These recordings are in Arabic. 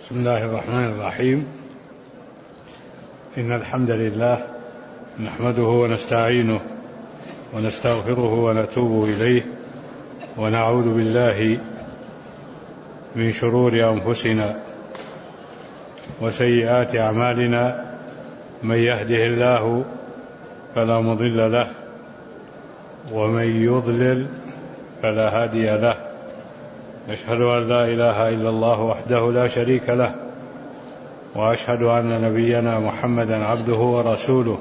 بسم الله الرحمن الرحيم. إن الحمد لله نحمده ونستعينه ونستغفره ونتوب إليه، ونعوذ بالله من شرور أنفسنا وسيئات أعمالنا. من يهده الله فلا مضل له، ومن يضلل فلا هادي له. أشهد أن لا إله إلا الله وحده لا شريك له، وأشهد أن نبينا محمدا عبده ورسوله،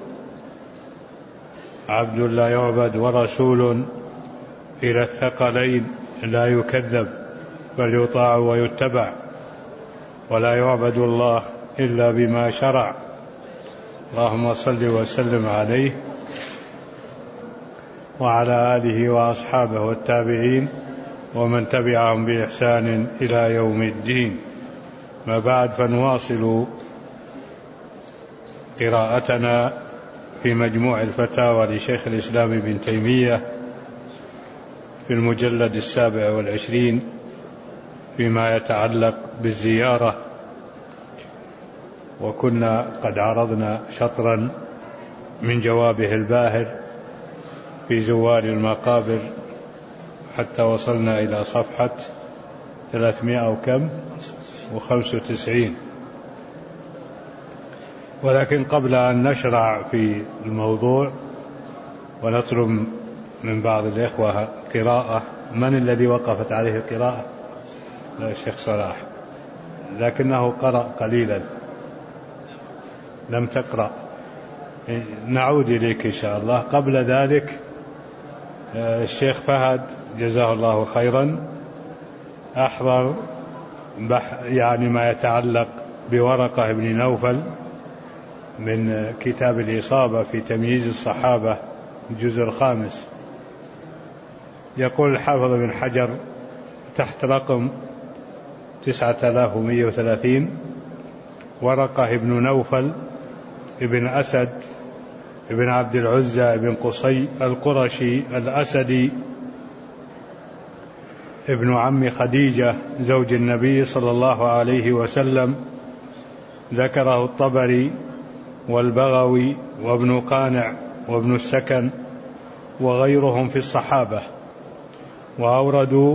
عبد لا يعبد ورسول إلى الثقلين لا يكذب بل يطاع ويتبع، ولا يعبد الله إلا بما شرع. اللهم صل وسلم عليه وعلى آله وأصحابه والتابعين ومن تبعهم بإحسان إلى يوم الدين. ما بعد، فنواصل قراءتنا في مجموع الفتاوى لشيخ الإسلام ابن تيمية في المجلد 27 فيما يتعلق بالزيارة، وكنا قد عرضنا شطرا من جوابه الباهر في زوار المقابر حتى وصلنا إلى صفحة 395. ولكن قبل أن نشرع في الموضوع ونطلب من بعض الإخوة قراءة. من الذي وقفت عليه القراءة؟ لا، الشيخ صلاح، لكنه قرأ قليلا، لم تقرأ. نعود إليك إن شاء الله. قبل ذلك الشيخ فهد جزاه الله خيرا أحضر يعني ما يتعلق بورقة بن نوفل من كتاب الإصابة في تمييز الصحابة الجزء 5. يقول الحافظ بن حجر تحت رقم 9130: ورقة بن نوفل ابن أسد ابن عبد العزى ابن قصي القرشي الأسدي، ابن عم خديجة زوج النبي صلى الله عليه وسلم. ذكره الطبري والبغوي وابن قانع وابن السكن وغيرهم في الصحابة، وأوردوا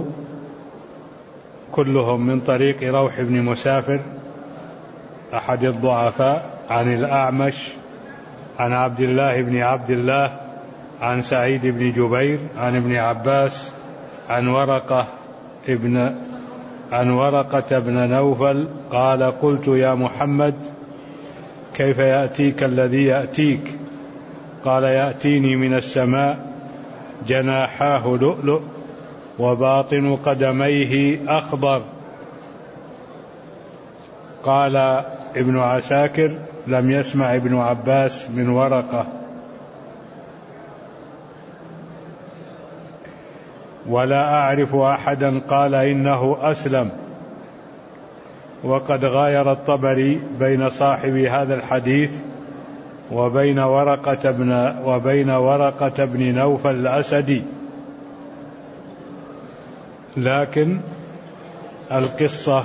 كلهم من طريق روح بن مسافر أحد الضعفاء عن الأعمش عن عبد الله بن عبد الله عن سعيد بن جبير عن ابن عباس عن ورقة بن نوفل قال: قلت يا محمد كيف يأتيك الذي يأتيك؟ قال: يأتيني من السماء جناحاه لؤلؤ وباطن قدميه أخضر. قال ابن عساكر: لم يسمع ابن عباس من ورقة ولا أعرف أحدا قال إنه أسلم. وقد غاير الطبري بين صاحب هذا الحديث وبين ورقة بن نوفل الأسدي، لكن القصة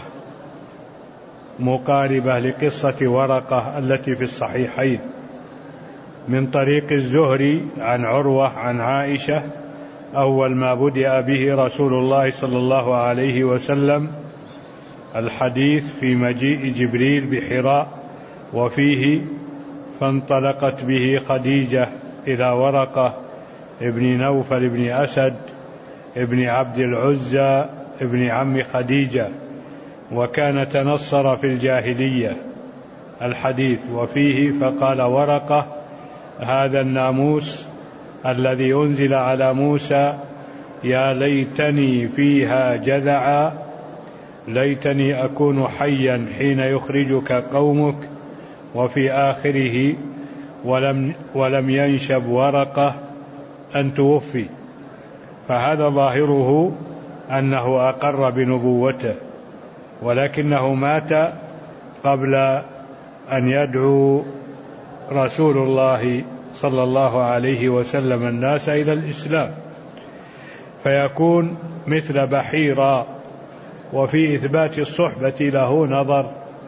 مقاربة لقصة ورقة التي في الصحيحين من طريق الزهري عن عروة عن عائشة: أول ما بدأ به رسول الله صلى الله عليه وسلم الحديث في مجيء جبريل بحراء، وفيه: فانطلقت به خديجة إلى ورقة ابن نوفل ابن أسد ابن عبد العزى ابن عم خديجة، وكان تنصر في الجاهلية. الحديث وفيه: فقال ورقة: هذا الناموس الذي أنزل على موسى، يا ليتني فيها جذعا، ليتني أكون حيا حين يخرجك قومك. وفي آخره: ولم ينشب ورقة أن توفي. فهذا ظاهره أنه أقر بنبوته، ولكنه مات قبل أن يدعو رسول الله صلى الله عليه وسلم الناس إلى الإسلام، فيكون مثل بحيرا. وفي إثبات الصحبة له نظر،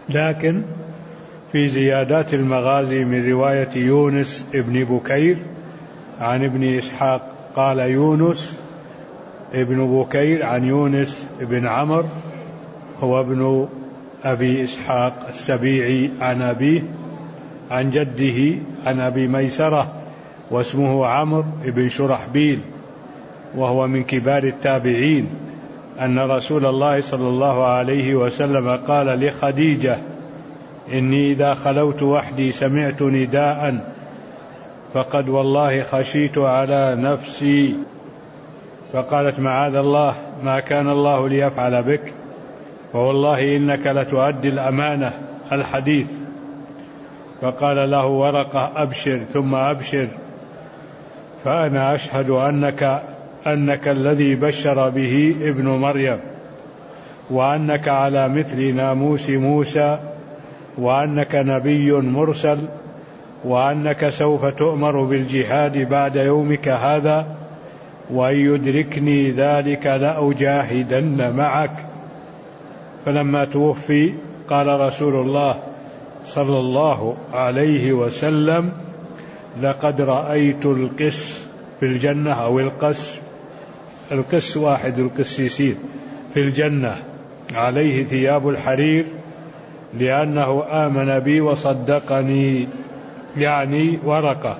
لكن في زيادات المغازي من رواية يونس ابن بكير عن ابن إسحاق قال يونس ابن بكير عن يونس ابن عمرو هو ابن أبي إسحاق السبيعي عن أبيه عن جده عن أبي ميسرة واسمه عمرو بن شرحبيل وهو من كبار التابعين أن رسول الله صلى الله عليه وسلم قال لخديجة إني إذا خلوت وحدي سمعت نداء فقد والله خشيت على نفسي، فقالت معاذ الله ما كان الله ليفعل بك فوالله إنك لتؤدي الأمانة الحديث. فقال له ورقة أبشر ثم أبشر فأنا أشهد أنك الذي بشر به ابن مريم وأنك على مثل ناموس موسى وأنك نبي مرسل وأنك سوف تؤمر بالجهاد بعد يومك هذا وإن يدركني ذلك لأجاهدن معك. فلما توفي قال رسول الله صلى الله عليه وسلم لقد رأيت القس في الجنة أو القس واحد القسيسين في الجنة عليه ثياب الحرير لأنه آمن بي وصدقني، يعني ورقة.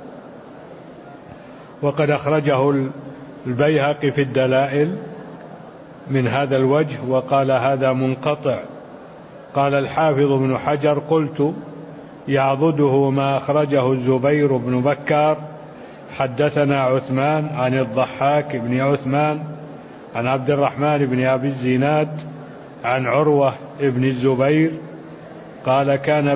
وقد أخرجه البيهقي في الدلائل من هذا الوجه وقال هذا منقطع. قال الحافظ ابن حجر قلت يعضده ما أخرجه الزبير بن بكار حدثنا عثمان عن الضحاك بن عثمان عن عبد الرحمن بن أبي الزناد عن عروة بن الزبير قال كان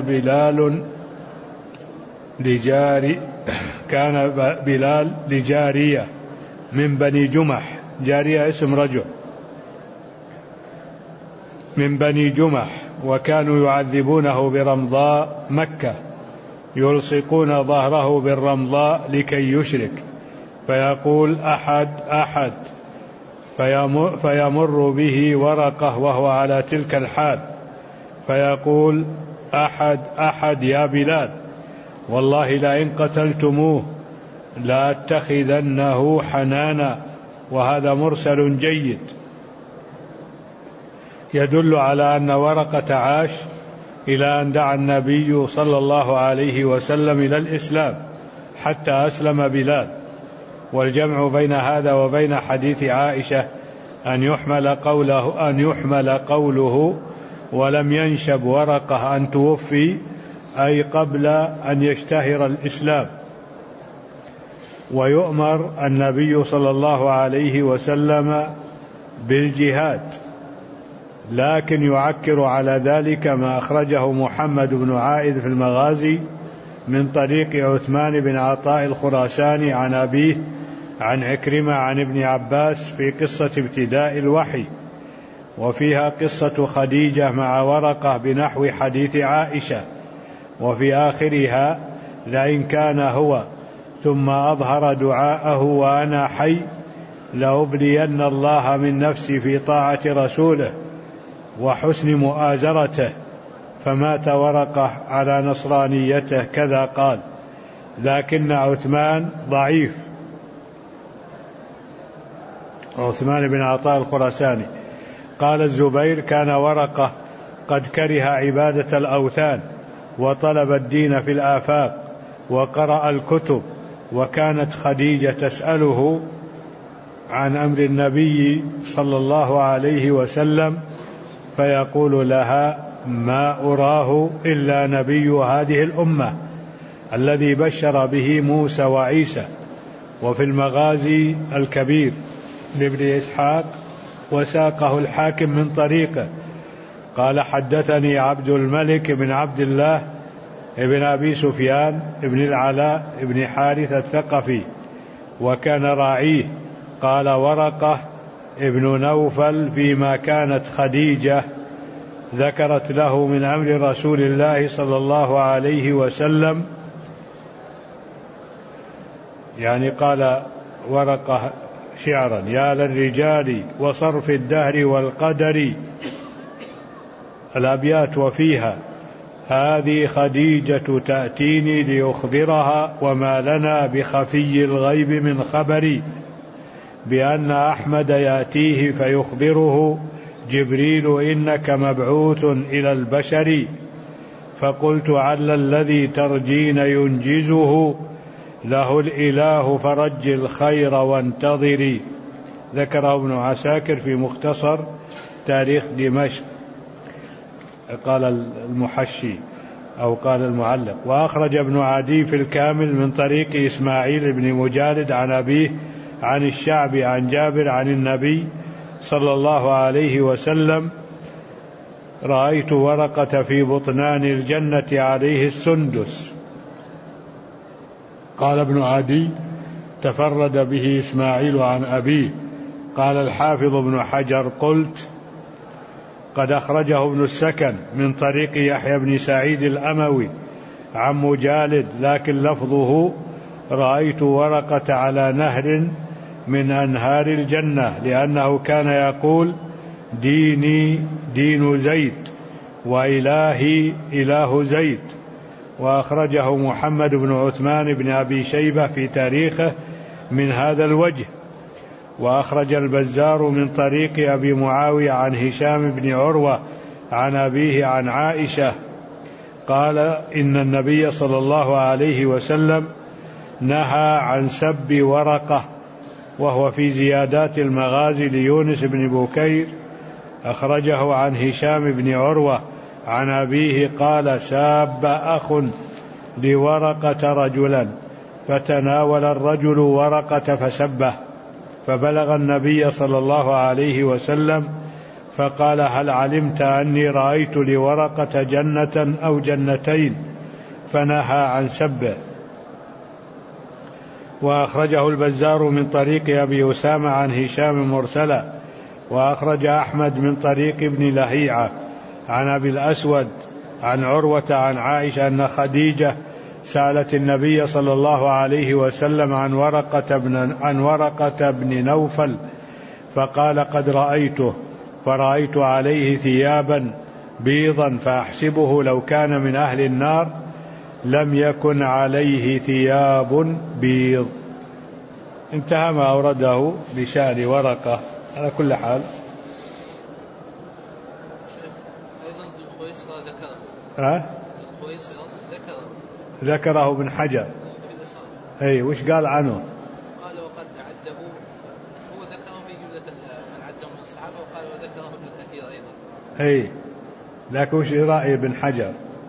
بلال لجارية من بني جمح، جارية اسم رجل من بني جمح، وكانوا يعذبونه برمضاء مكة يلصقون ظهره بالرمضاء لكي يشرك فيقول أحد أحد فيمر به ورقة وهو على تلك الحال فيقول أحد أحد يا بلال والله لئن قتلتموه لأتخذنه حنانا. وهذا مرسل جيد يدل على أن ورقة عاش إلى أن دعا النبي صلى الله عليه وسلم إلى الإسلام حتى أسلم بلال. والجمع بين هذا وبين حديث عائشة أن يحمل قوله ولم ينشب ورقة أن توفي أي قبل أن يشتهر الإسلام. ويؤمر النبي صلى الله عليه وسلم بالجهاد، لكن يعكر على ذلك ما أخرجه محمد بن عائد في المغازي من طريق عثمان بن عطاء الخراساني عن أبيه عن عكرمة عن ابن عباس في قصة ابتداء الوحي، وفيها قصة خديجة مع ورقة بنحو حديث عائشة، وفي آخرها لئن كان هو ثم أظهر دعاءه وأنا حي لأبلين الله من نفسي في طاعة رسوله وحسن مؤازرته، فمات ورقة على نصرانيته كذا قال. لكن عثمان ضعيف، عثمان بن عطاء الخراساني. قال الزبير كان ورقة قد كره عبادة الأوثان وطلب الدين في الآفاق وقرأ الكتب، وكانت خديجة تسأله عن أمر النبي صلى الله عليه وسلم فيقول لها ما أراه إلا نبي هذه الأمة الذي بشر به موسى وعيسى. وفي المغازي الكبير لابن إسحاق وساقه الحاكم من طريقه قال حدثني عبد الملك بن عبد الله ابن أبي سفيان ابن العلاء ابن حارث الثقفي وكان راعيه قال ورقة ابن نوفل فيما كانت خديجة ذكرت له من أمر رسول الله صلى الله عليه وسلم، يعني قال ورقة شعرا يا للرجال وصرف الدهر والقدر الأبيات وفيها: هذه خديجة تأتيني لأخبرها وما لنا بخفي الغيب من خبري، بأن أحمد يأتيه فيخبره جبريل إنك مبعوث إلى البشر. فقلت عل الذي ترجين ينجزه، له الإله فرج الخير وانتظري. ذكره ابن عساكر في مختصر تاريخ دمشق. قال المحشي أو قال المعلق: وأخرج ابن عدي في الكامل من طريق إسماعيل بن مجالد عن أبيه عن الشعبي عن جابر عن النبي صلى الله عليه وسلم: رأيت ورقة في بطنان الجنة عليه السندس. قال ابن عدي: تفرد به إسماعيل عن أبيه. قال الحافظ ابن حجر: قلت قد أخرجه ابن السكن من طريق يحيى بن سعيد الأموي عن مجالد، لكن لفظه: رأيت ورقة على نهر من أنهار الجنة، لأنه كان يقول: ديني دين زيد وإلهي إله زيد. وأخرجه محمد بن عثمان بن أبي شيبة في تاريخه من هذا الوجه. وأخرج البزار من طريق أبي معاوية عن هشام بن عروة عن أبيه عن عائشة قال: إن النبي صلى الله عليه وسلم نهى عن سب ورقة، وهو في زيادات المغازي ليونس بن بكير. أخرجه عن هشام بن عروة عن أبيه قال: ساب أخ لورقة رجلا، فتناول الرجل ورقة فسبه، فبلغ النبي صلى الله عليه وسلم فقال: هل علمت أني رأيت لورقة جنة أو جنتين؟ فنهى عن سبه. وأخرجه البزار من طريق أبي أسامة عن هشام مرسلا. وأخرج أحمد من طريق ابن لهيعة عن أبي الأسود عن عروة عن عائشة أن خديجة سألت النبي صلى الله عليه وسلم عن ورقة بن نوفل، فقال: قد رأيته، فرأيت عليه ثيابا بيضا، فأحسبه لو كان من أهل النار لم يكن عليه ثياب بيض. انتهى ما أورده بشأن ورقة. على كل حال ذكره ابن حجر. أي وش قال عنه؟ قال: وقد عده، هو ذكره في جملة من عده من الصحابة، وقال: وذكره ابن كثير أيضا. أي لكن وش رأي ابن حجر؟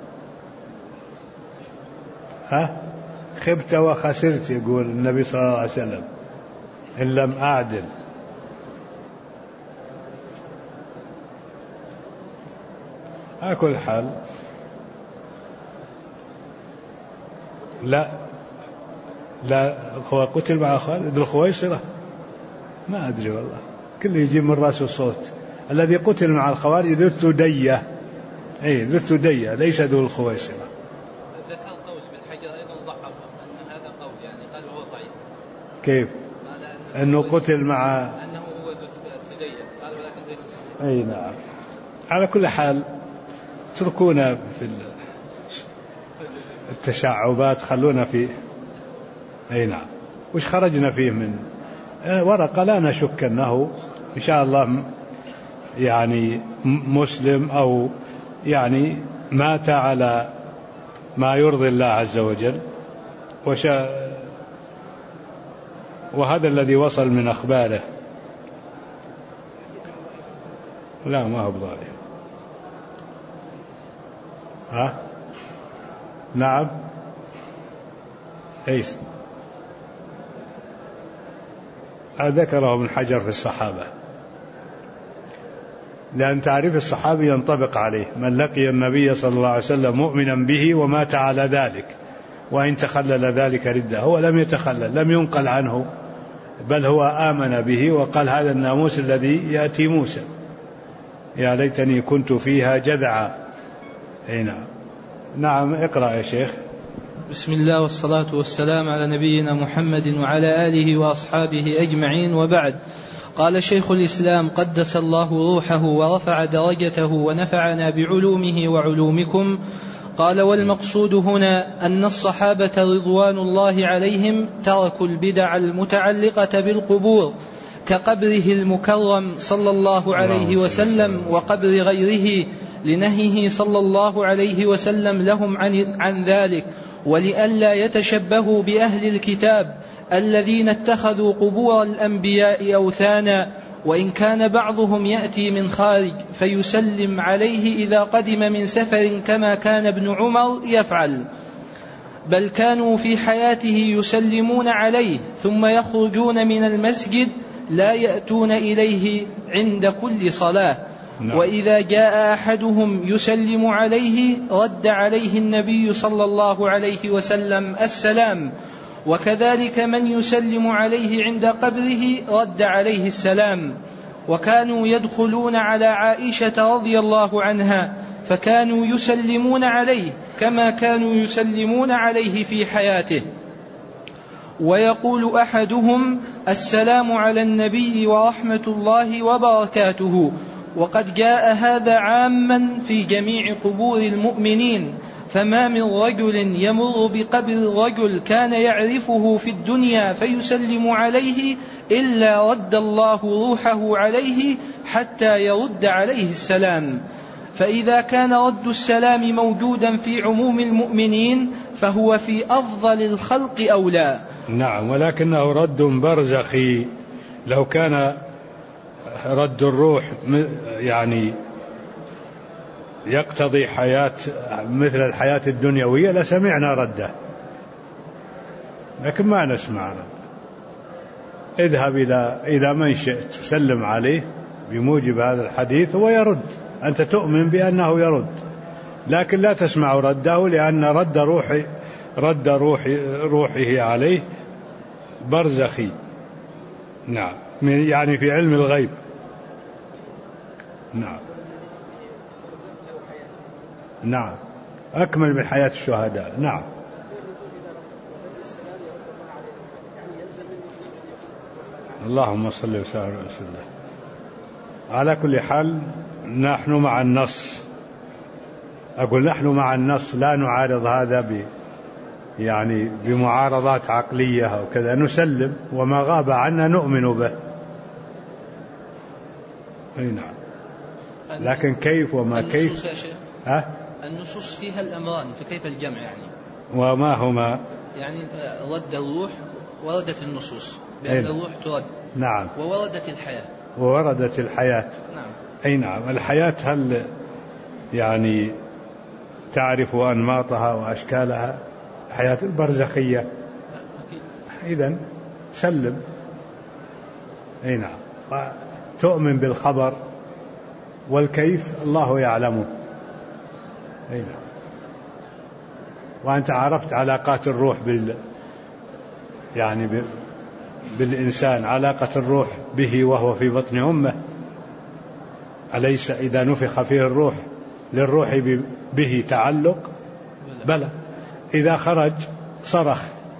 خبت وخسرت، يقول النبي صلى الله عليه وسلم، إن لم أعدل. على كل حال لا هو قتل مع خالد الخويصرة، ما أدري والله، كله يجيب من رأسه صوت. الذي قتل مع الخوارج ذو الثدية، ذو الثدية ليس ذو الخويصرة. ذكر قول ابن حجر أيضا ضعف أن هذا قول، يعني قال هو ضعيف. كيف؟ أنه قتل مع أنه هو ذو الثدية، قال ولكن ليس صحيح. أي نعم. على كل حال تركونا في التشعبات، خلونا في أي نعم. وش خرجنا فيه من ورقة؟ لا نشك أنه إن شاء الله يعني مسلم، أو يعني مات على ما يرضي الله عز وجل، وهذا الذي وصل من أخباره. لا ما هو بظالم. نعم. ايش ذكره ابن حجر في الصحابة، لأن تعريف الصحابي ينطبق عليه: من لقي النبي صلى الله عليه وسلم مؤمنا به ومات على ذلك، وإن تخلل ذلك ردة. هو لم يتخلل، لم ينقل عنه، بل هو آمن به وقال: هذا الناموس الذي يأتي موسى، يا ليتني كنت فيها جذعا. نعم. اقرأ يا شيخ. بسم الله والصلاة والسلام على نبينا محمد وعلى آله وأصحابه أجمعين، وبعد. قال شيخ الإسلام قدس الله روحه ورفع درجته ونفعنا بعلومه وعلومكم. قال: والمقصود هنا أن الصحابة رضوان الله عليهم تركوا البدع المتعلقة بالقبور كقبره المكرم صلى الله عليه وسلم وقبر غيره، لنهيه صلى الله عليه وسلم لهم عن ذلك، ولئلا يتشبهوا بأهل الكتاب الذين اتخذوا قبور الأنبياء أوثانا، وإن كان بعضهم يأتي من خارج فيسلم عليه إذا قدم من سفر كما كان ابن عمر يفعل، بل كانوا في حياته يسلمون عليه ثم يخرجون من المسجد لا يأتون إليه عند كل صلاة. وإذا جاء أحدهم يسلم عليه رد عليه النبي صلى الله عليه وسلم السلام، وكذلك من يسلم عليه عند قبره رد عليه السلام. وكانوا يدخلون على عائشة رضي الله عنها فكانوا يسلمون عليه كما كانوا يسلمون عليه في حياته، ويقول أحدهم: السلام على النبي ورحمة الله وبركاته. وقد جاء هذا عاما في جميع قبور المؤمنين، فما من رجل يمر بقبر رجل كان يعرفه في الدنيا فيسلم عليه إلا رد الله روحه عليه حتى يرد عليه السلام. فإذا كان رد السلام موجودا في عموم المؤمنين فهو في أفضل الخلق أولى. نعم، ولكنه رد برزخي. لو كان رد الروح يعني يقتضي حياة مثل الحياة الدنيوية لسمعنا رده، لكن ما نسمع رده. اذهب إلى من شئت سلم عليه بموجب هذا الحديث ويرد، أنت تؤمن بأنه يرد، لكن لا تسمع رده، لأن رد روحه عليه برزخي. نعم، يعني في علم الغيب. نعم أكمل من حياة الشهداء. نعم. اللهم صل وسلم على رسول الله. على كل حال نحن مع النص، أقول نحن مع النص، لا نعارض هذا يعني بمعارضات عقلية أو كذا، نسلم وما غاب عنا نؤمن به. نعم، لكن كيف وما كيف يا شيخ؟ النصوص فيها الأمران، فكيف الجمع يعني؟ وما هما؟ يعني رد الروح وردت النصوص بأن الروح ترد. نعم. ووردت الحياة. نعم. أي نعم. الحياة هل يعني تعرف أنماطها وأشكالها؟ الحياة البرزخية. إذن سلم. أي نعم. تؤمن بالخبر، والكيف الله يعلمه. أي نعم. وأنت عرفت علاقات الروح يعني بالإنسان، علاقة الروح به وهو في بطن أمه، أليس إذا نفخ فيه الروح للروح به تعلق؟ بلى. إذا خرج صرخ،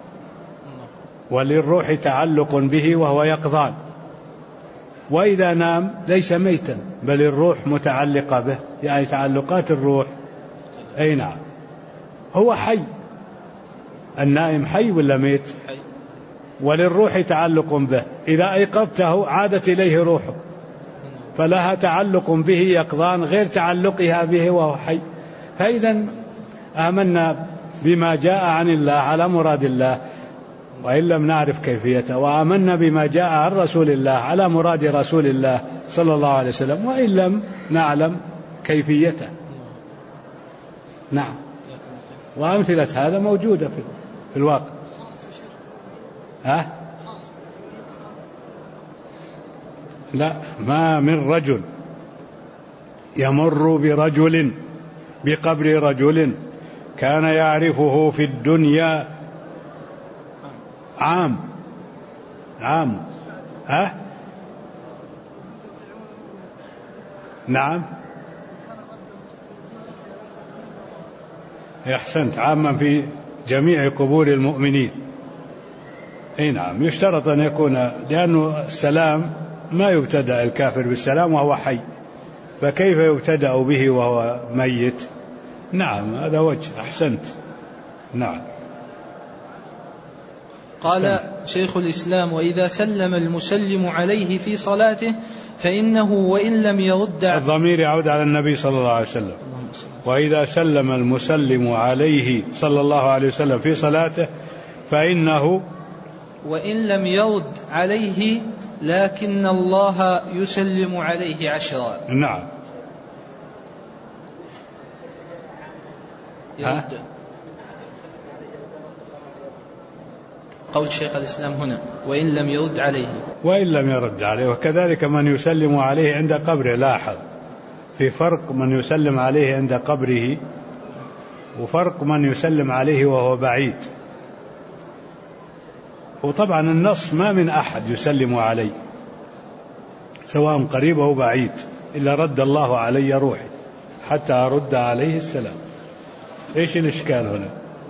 وللروح تعلق به وهو يقظان. وإذا نام ليس ميتا، بل الروح متعلقة به، يعني تعلقات الروح. أي نعم. هو حي. النائم حي ولا ميت؟ حي. وللروح تعلق به، إذا أيقظته عادت إليه روحه، فلها تعلق به يقظان غير تعلقها به وهو حي. فإذا آمنا بما جاء عن الله على مراد الله وإن لم نعرف كيفيته، وآمنا بما جاء عن رسول الله على مراد رسول الله صلى الله عليه وسلم وإن لم نعلم كيفيته. نعم. وأمثلة هذا موجودة في الواقع. لا، ما من رجل يمر بقبر رجل كان يعرفه في الدنيا عام. نعم، أحسنت، عاما جميع قبور المؤمنين. أي نعم، يشترط أن يكون، لأنه السلام ما يبتدأ الكافر بالسلام وهو حي، فكيف يبتدأ به وهو ميت؟ نعم، هذا وجه. أحسنت. نعم. قال شيخ الإسلام: وإذا سلم المسلم عليه في صلاته فإنه وإن لم يرد. الضمير يعود على النبي صلى الله عليه وسلم. وإذا سلم المسلم عليه صلى الله عليه وسلم في صلاته فإنه وإن لم يرد عليه لكن الله يسلم عليه 10. نعم. يرد. قول شيخ الإسلام هنا وإن لم يرد عليه. وإن لم يرد عليه. وكذلك من يسلم عليه عند قبره. لاحظ في فرق من يسلم عليه عند قبره وفرق من يسلم عليه وهو بعيد. وطبعا النص ما من أحد يسلم علي سواء قريب أو بعيد إلا رد الله علي روحي حتى أرد عليه السلام. إيش الإشكال هنا؟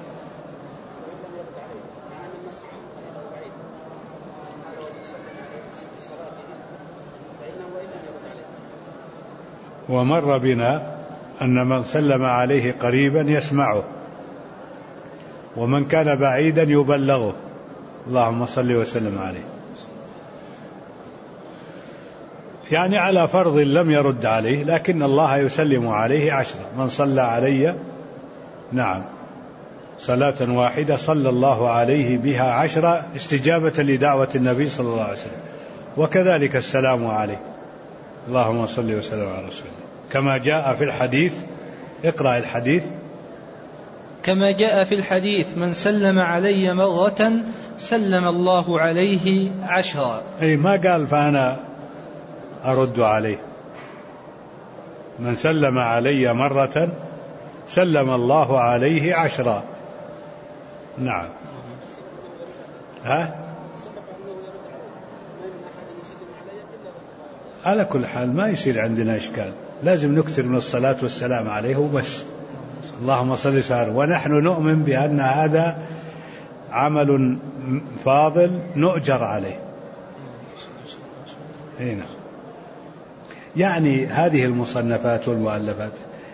ومر بنا أن من سلم عليه قريبا يسمعه ومن كان بعيدا يبلغه. اللهم صل وسلم عليه. يعني على فرض لم يرد عليه لكن الله يسلم عليه 10. من صلى علي نعم صلاة واحدة صلى الله عليه بها 10 استجابة لدعوة النبي صلى الله عليه وسلم. وكذلك السلام عليه. اللهم صل وسلم على رسول الله كما جاء في الحديث. اقرأ الحديث. كما جاء في الحديث: من سلم علي مرة سلم الله عليه 10. أي ما قال فأنا أرد عليه. من سلم علي مرة سلم الله عليه 10. نعم. على كل حال ما يصير عندنا إشكال، لازم نكثر من الصلاة والسلام عليه وبس. اللهم صل وسلم. ونحن نؤمن بأن هذا عمل فاضل نؤجر عليه. هنا يعني هذه المصنفات والمؤلفات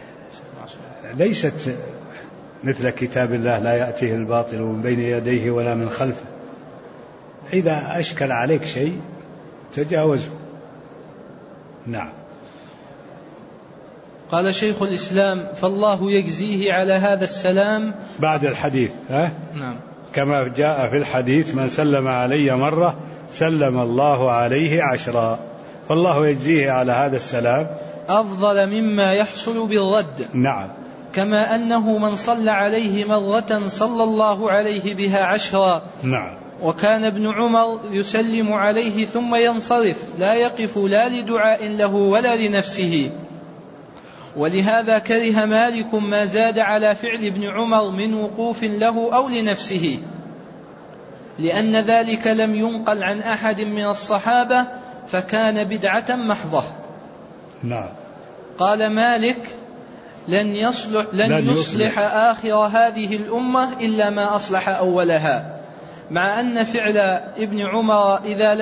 ليست مثل كتاب الله لا يأتيه الباطل من بين يديه ولا من خلفه. إذا أشكل عليك شيء تجاوزه. نعم. قال شيخ الإسلام: فالله يجزيه على هذا السلام بعد الحديث. نعم. كما جاء في الحديث: من سلم علي مرة سلم الله عليه 10. فالله يجزيه على هذا السلام أفضل مما يحصل بالرد. نعم. كما أنه من صلى عليه مرة صلى الله عليه بها 10. نعم. وكان ابن عمر يسلم عليه ثم ينصرف لا يقف لا لدعاء له ولا لنفسه. ولهذا كره مالك ما زاد على فعل ابن عمر من وقوف له أو لنفسه، لأن ذلك لم ينقل عن أحد من الصحابة فكان بدعة محضة. نعم. قال مالك: لن يصلح آخر هذه الأمة إلا ما أصلح أولها، مع أن فعل ابن عمر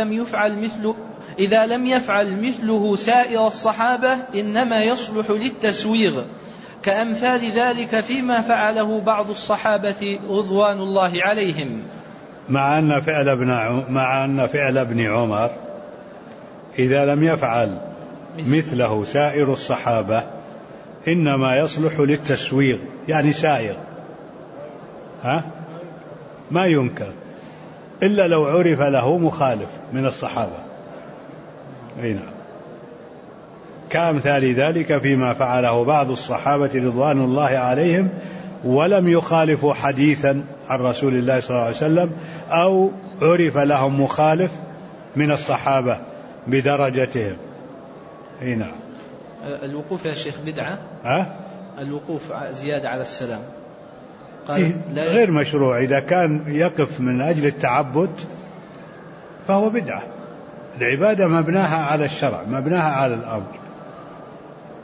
إذا لم يفعل مثله سائر الصحابة إنما يصلح للتسويغ، كأمثال ذلك فيما فعله بعض الصحابة رضوان الله عليهم. مع أن فعل ابن عمر إذا لم يفعل مثله سائر الصحابة إنما يصلح للتسويغ، يعني سائر ما ينكر إلا لو عرف له مخالف من الصحابة. نعم. كأمثال ذلك فيما فعله بعض الصحابة رضوان الله عليهم ولم يخالفوا حديثا عن رسول الله صلى الله عليه وسلم أو عرف لهم مخالف من الصحابة بدرجتهم. نعم. الوقوف يا شيخ بدعة. الوقوف زيادة على السلام غير مشروع. إذا كان يقف من أجل التعبد فهو بدعة. العبادة مبناها على الشرع، مبناها على الأمر.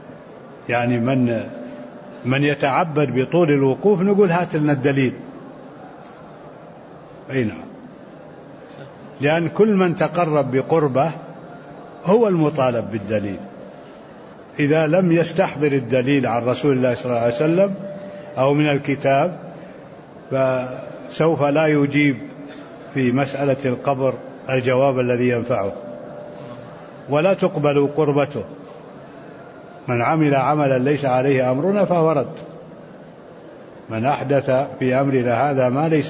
يعني من يتعبد بطول الوقوف نقول هات لنا الدليل، أي نعم، لأن كل من تقرب بقربه هو المطالب بالدليل. إذا لم يستحضر الدليل عن رسول الله صلى الله عليه وسلم أو من الكتاب فسوف لا يجيب في مسألة القبر الجواب الذي ينفعه، ولا تقبل قربته. من عمل عملا ليس عليه أمرنا فهو رد. من أحدث في أمرنا هذا ما ليس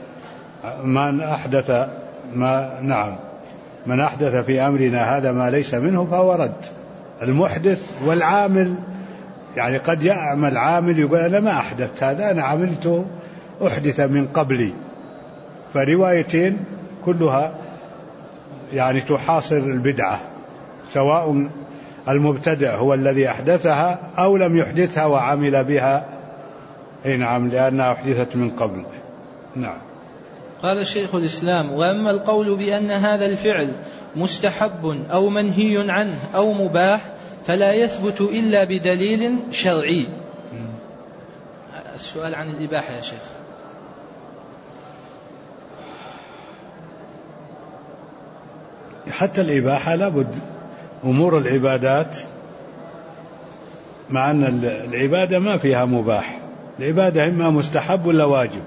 من أحدث في أمرنا هذا ما ليس منه فهو رد. المحدث والعامل، يعني قد يعمل عامل يقول أنا ما أحدثت هذا، أنا عملته أحدث من قبلي. فروايتين كلها يعني تحاصر البدعة، سواء المبتدع هو الذي أحدثها أو لم يحدثها وعمل بها، نعم، لأنها أحدثت من قبل. نعم. قال شيخ الإسلام: وأما القول بأن هذا الفعل مستحب أو منهي عنه أو مباح فلا يثبت إلا بدليل شرعي. السؤال عن الإباحة يا شيخ. حتى الإباحة لابد، أمور العبادات، مع أن العبادة ما فيها مباح، العبادة إما مستحب ولا واجب.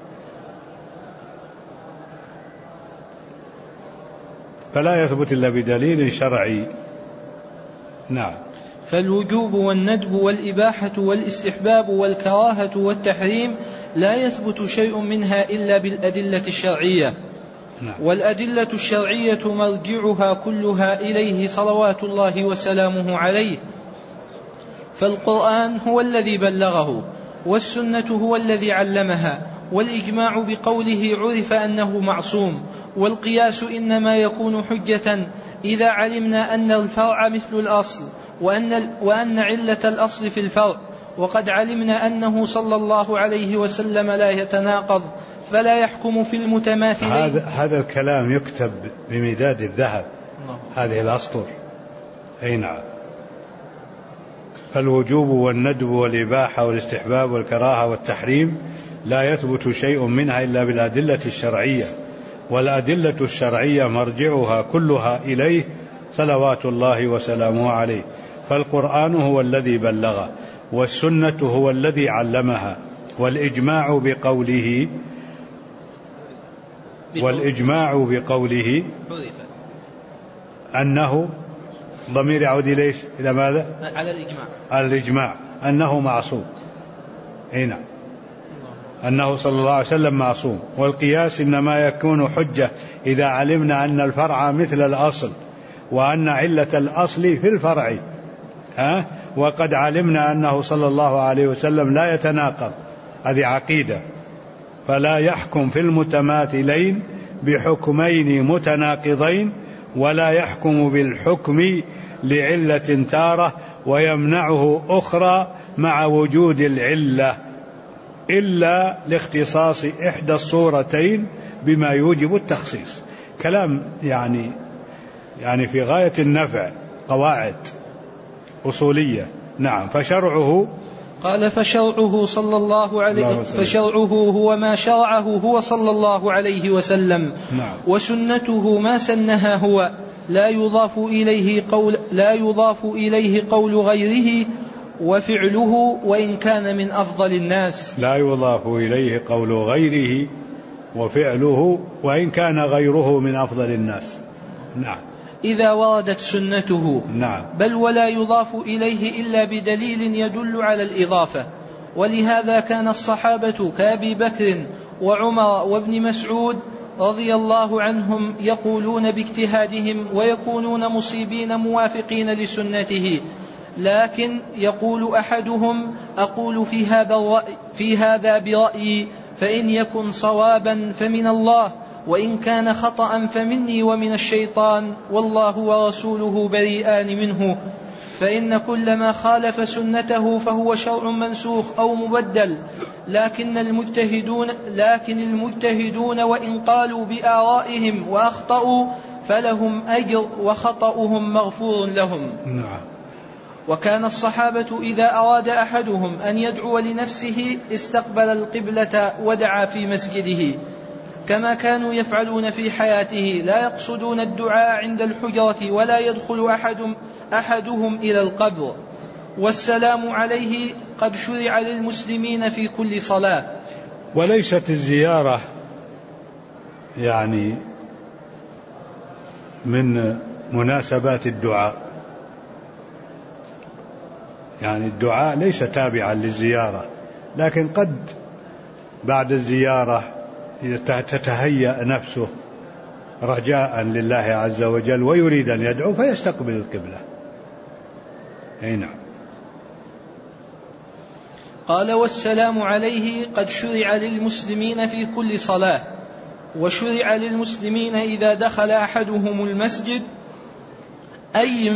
فلا يثبت إلا بدليل شرعي. نعم. فالوجوب والندب والإباحة والاستحباب والكراهة والتحريم لا يثبت شيء منها إلا بالأدلة الشرعية. نعم. والأدلة الشرعية مرجعها كلها إليه صلوات الله وسلامه عليه. فالقرآن هو الذي بلغه، والسنة هو الذي علمها، والإجماع بقوله عرف أنه معصوم، والقياس إنما يكون حجة إذا علمنا أن الفرع مثل الأصل، وأن علة الأصل في الفرع، وقد علمنا أنه صلى الله عليه وسلم لا يتناقض، فلا يحكم في المتماثلين. هذا الكلام يكتب بمداد الذهب، هذه الأسطر. أي نعم. فالوجوب والندب والإباحة والاستحباب والكراهة والتحريم لا يثبت شيء منها إلا بالأدلة الشرعية، والأدلة الشرعية مرجعها كلها إليه صلوات الله وسلامه عليه. فالقرآن هو الذي بلغه، والسنة هو الذي علمها، والإجماع بقوله أنه ضمير يعود إليه إلى ماذا؟ على الإجماع أنه معصوم. هنا أنه صلى الله عليه وسلم معصوم. والقياس إنما يكون حجة إذا علمنا أن الفرع مثل الأصل، وأن علة الأصل في الفرع، وقد علمنا أنه صلى الله عليه وسلم لا يتناقض. هذه عقيدة. فلا يحكم في المتماثلين بحكمين متناقضين، ولا يحكم بالحكم لعلة تارة ويمنعه أخرى مع وجود العلة، إلا لاختصاص إحدى الصورتين بما يوجب التخصيص. كلام يعني في غاية النفع، قواعد أصولية. نعم. فشرعه، قال فشرعه صلى الله عليه، فشرعه هو ما شرعه هو صلى الله عليه وسلم. نعم. وسنته ما سنها هو، لا يضاف إليه قول غيره وفعله وإن كان من أفضل الناس. لا يضاف إليه قول غيره وفعله وإن كان غيره من أفضل الناس. نعم. إذا وردت سنته. نعم. بل ولا يضاف إليه إلا بدليل يدل على الإضافة. ولهذا كان الصحابة كأبي بكر وعمر وابن مسعود رضي الله عنهم يقولون باجتهادهم ويكونون مصيبين موافقين لسنته، لكن يقول أحدهم أقول في هذا برأيي، فإن يكن صوابا فمن الله، وإن كان خطأ فمني ومن الشيطان، والله ورسوله بريئان منه. فإن كل ما خالف سنته فهو شرع منسوخ أو مبدل. لكن المجتهدون وإن قالوا بآرائهم وأخطأوا فلهم أجر وخطأهم مغفور لهم. نعم. وكان الصحابة إذا أراد أحدهم أن يدعو لنفسه استقبل القبلة ودعا في مسجده، كما كانوا يفعلون في حياته، لا يقصدون الدعاء عند الحجرة ولا يدخل أحدهم إلى القبر. والسلام عليه قد شرع للمسلمين في كل صلاة. وليست الزيارة يعني من مناسبات الدعاء، يعني الدعاء ليس تابعا للزيارة، لكن قد بعد الزيارة تتهيأ نفسه رجاء لله عز وجل ويريد أن يدعو فيستقبل القبلة. أي نعم. قال: والسلام عليه قد شرع للمسلمين في كل صلاة. وشرع للمسلمين إذا دخل أحدهم المسجد، أي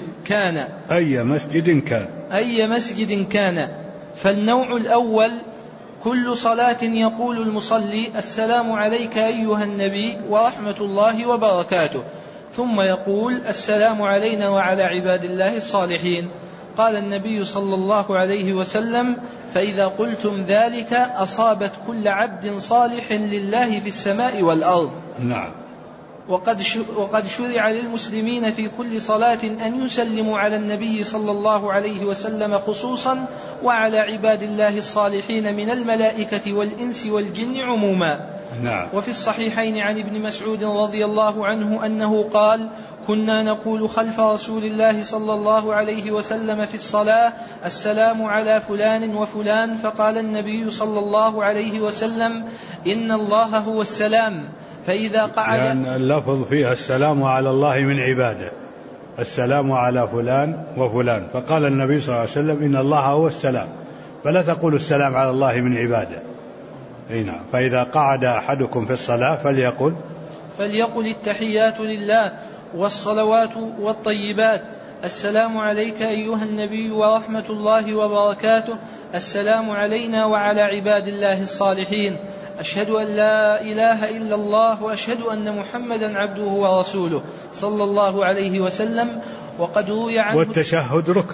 مسجد كان. فالنوع الأول كل صلاة يقول المصلي: السلام عليك أيها النبي ورحمة الله وبركاته، ثم يقول: السلام علينا وعلى عباد الله الصالحين. قال النبي صلى الله عليه وسلم: فإذا قلتم ذلك أصابت كل عبد صالح لله في السماء والأرض. نعم. وقد شرع للمسلمين في كل صلاة أن يسلموا على النبي صلى الله عليه وسلم خصوصا، وعلى عباد الله الصالحين من الملائكة والإنس والجن عموما. نعم. وفي الصحيحين عن ابن مسعود رضي الله عنه أنه قال: كنا نقول خلف رسول الله صلى الله عليه وسلم في الصلاة: السلام على فلان وفلان، فقال النبي صلى الله عليه وسلم: إن الله هو السلام، فإذا قعد، يعني اللفظ فيها السلام على الله من عباده، السلام على فلان وفلان، فقال النبي صلى الله عليه وسلم: إن الله هو السلام، فلا تقول السلام على الله من عباده. أي نعم. فإذا قعد أحدكم في الصلاة فليقل التحيات لله والصلوات والطيبات: السلام عليك أيها النبي ورحمة الله وبركاته، السلام علينا وعلى عباد الله الصالحين، أشهد أن لا إله إلا الله وأشهد أن محمدا عبده ورسوله صلى الله عليه وسلم. وقد روي عنه. والتشهد ركن،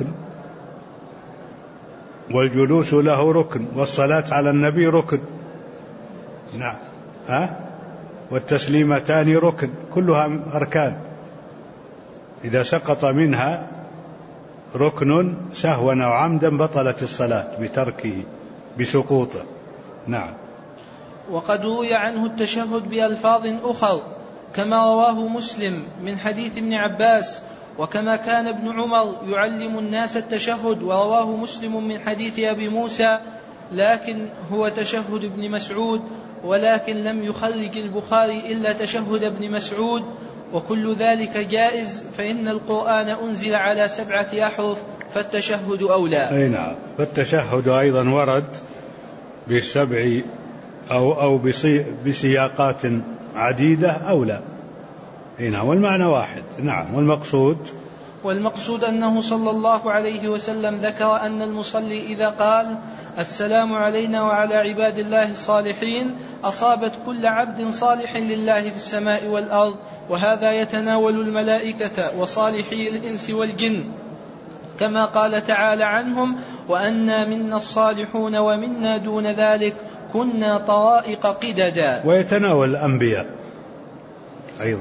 والجلوس له ركن، والصلاة على النبي ركن. نعم. والتسليمتان ركن، كلها أركان، إذا سقط منها ركن سهوا أو عمدا بطلت الصلاة بتركه بسقوطه. نعم. وقد روي عنه التشهد بألفاظ أخر كما رواه مسلم من حديث ابن عباس، وكما كان ابن عمر يعلم الناس التشهد، ورواه مسلم من حديث أبي موسى، لكن هو تشهد ابن مسعود، ولكن لم يخرج البخاري إلا تشهد ابن مسعود، وكل ذلك جائز، فإن القرآن أنزل على 7 أحرف، فالتشهد أولى. أي نعم. فالتشهد أيضا ورد ب7 أو بسياقات عديدة أولى. أي نعم. والمعنى واحد. نعم. والمقصود أنه صلى الله عليه وسلم ذكر أن المصلي إذا قال: السلام علينا وعلى عباد الله الصالحين، أصابت كل عبد صالح لله في السماء والأرض، وهذا يتناول الملائكة وصالحي الإنس والجن، كما قال تعالى عنهم: وأنا منا الصالحون ومنا دون ذلك كنا طرائق قددا. ويتناول الأنبياء أيضا،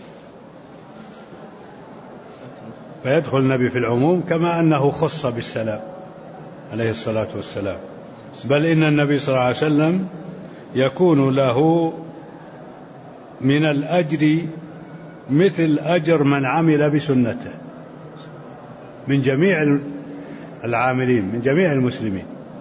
فيدخل النبي في العموم، كما أنه خص بالسلام عليه الصلاة والسلام. بل إن النبي صلى الله عليه وسلم يكون له من الأجر مثل أجر من عمل بسنته من جميع العاملين من جميع المسلمين،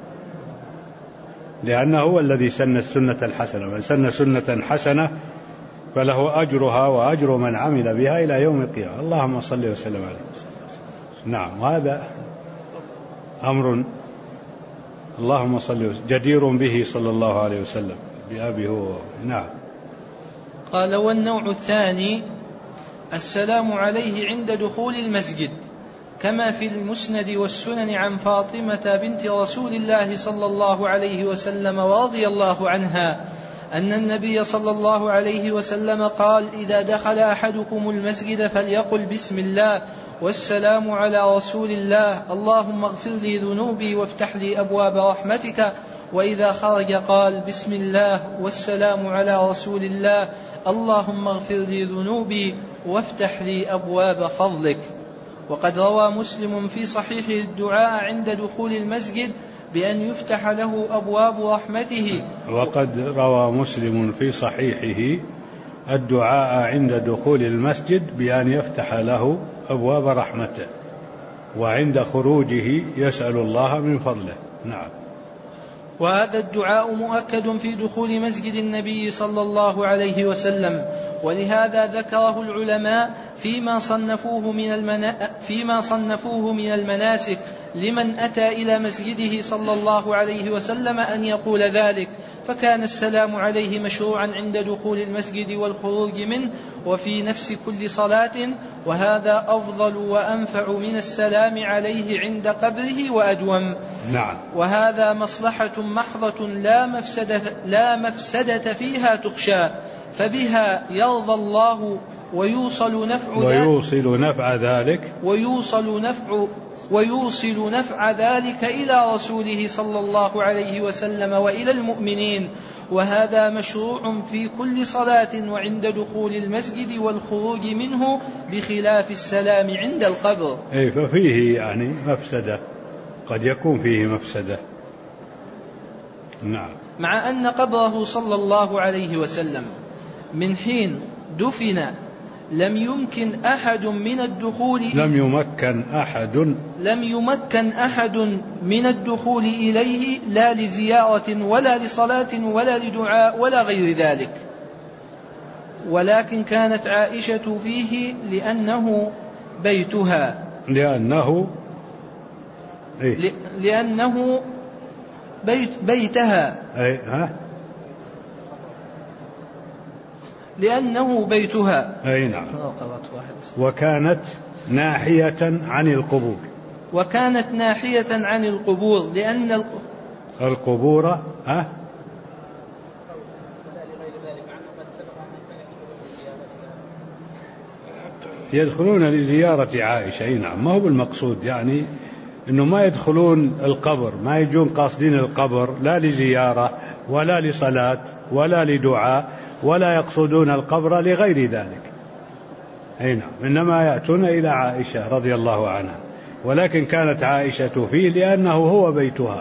لأنه هو الذي سن السنة الحسنة، من سن سنة حسنة فله أجرها وأجر من عمل بها إلى يوم القيامة. اللهم صل وسلم عليه. نعم. وهذا أمر اللهم صل جدير به صلى الله عليه وسلم بأبي هو. نعم. قال: والنوع الثاني السلام عليه عند دخول المسجد، كما في المسند والسنن عن فاطمة بنت رسول الله صلى الله عليه وسلم ورضي الله عنها أن النبي صلى الله عليه وسلم قال: إذا دخل أحدكم المسجد فليقل بسم الله والسلام على رسول الله، اللهم اغفر لي ذنوبي وافتح لي أبواب رحمتك وإذا خرج قال بسم الله والسلام على رسول الله، اللهم اغفر لي ذنوبي وافتح لي أبواب فضلك. وقد روى مسلم في صحيحه الدعاء عند دخول المسجد بأن يفتح له أبواب رحمته. وقد روى مسلم في صحيحه الدعاء عند دخول المسجد بأن يفتح له أبواب رحمته، وعند خروجه يسأل الله من فضله. نعم. وهذا الدعاء مؤكد في دخول مسجد النبي صلى الله عليه وسلم، ولهذا ذكره العلماء فيما صنفوه من المناسك لمن أتى إلى مسجده صلى الله عليه وسلم أن يقول ذلك، فكان السلام عليه مشروعا عند دخول المسجد والخروج منه وفي نفس كل صلاة، وهذا أفضل وأنفع من السلام عليه عند قبره وأدوم. نعم. وهذا مصلحة محضة لا مفسدة فيها تخشى، فبها يرضى الله ويوصل نفع ذلك إلى رسوله صلى الله عليه وسلم وإلى المؤمنين. وهذا مشروع في كل صلاة وعند دخول المسجد والخروج منه، بخلاف السلام عند القبر. ففيه يعني مفسدة، قد يكون فيه مفسدة. نعم. مع أن قبره صلى الله عليه وسلم من حين دفن لم يمكن أحد من الدخول إليه، لا لزيارة ولا لصلاة ولا لدعاء ولا غير ذلك، ولكن كانت عائشة فيه لأنه بيتها، لأنه بيتها، لأنه بيتها. أي نعم. وكانت ناحية عن القبور، لأن القبور يدخلون لزيارة عائشة. أي نعم. ما هو بالمقصود يعني إنه ما يدخلون القبر، ما يجون قاصدين القبر لا لزيارة ولا لصلاة ولا لدعاء، ولا يقصدون القبر لغير ذلك. أي نعم. إنما يأتون إلى عائشة رضي الله عنها، ولكن كانت عائشة فيه لأنه هو بيتها،